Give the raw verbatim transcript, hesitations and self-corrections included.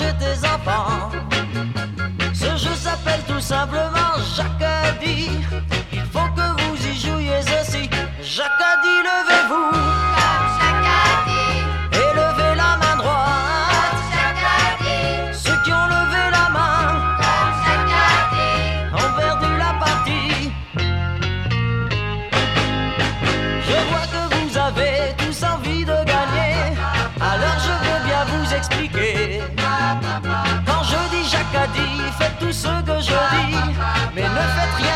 j'étais enfant. Ce jeu s'appelle tout simplement Jacadie. Il faut que vous y jouiez aussi. Jacadie, levez-vous. Comme Jacadie. Et levez la main droite. Comme Jacadie. Ceux qui ont levé la main Comme Jacadie. ont perdu la partie. Je vois que vous avez tous envie de gagner. Alors je veux bien vous expliquer. Quand je dis Jacadie, faites tout ce que je dis, mais ne faites rien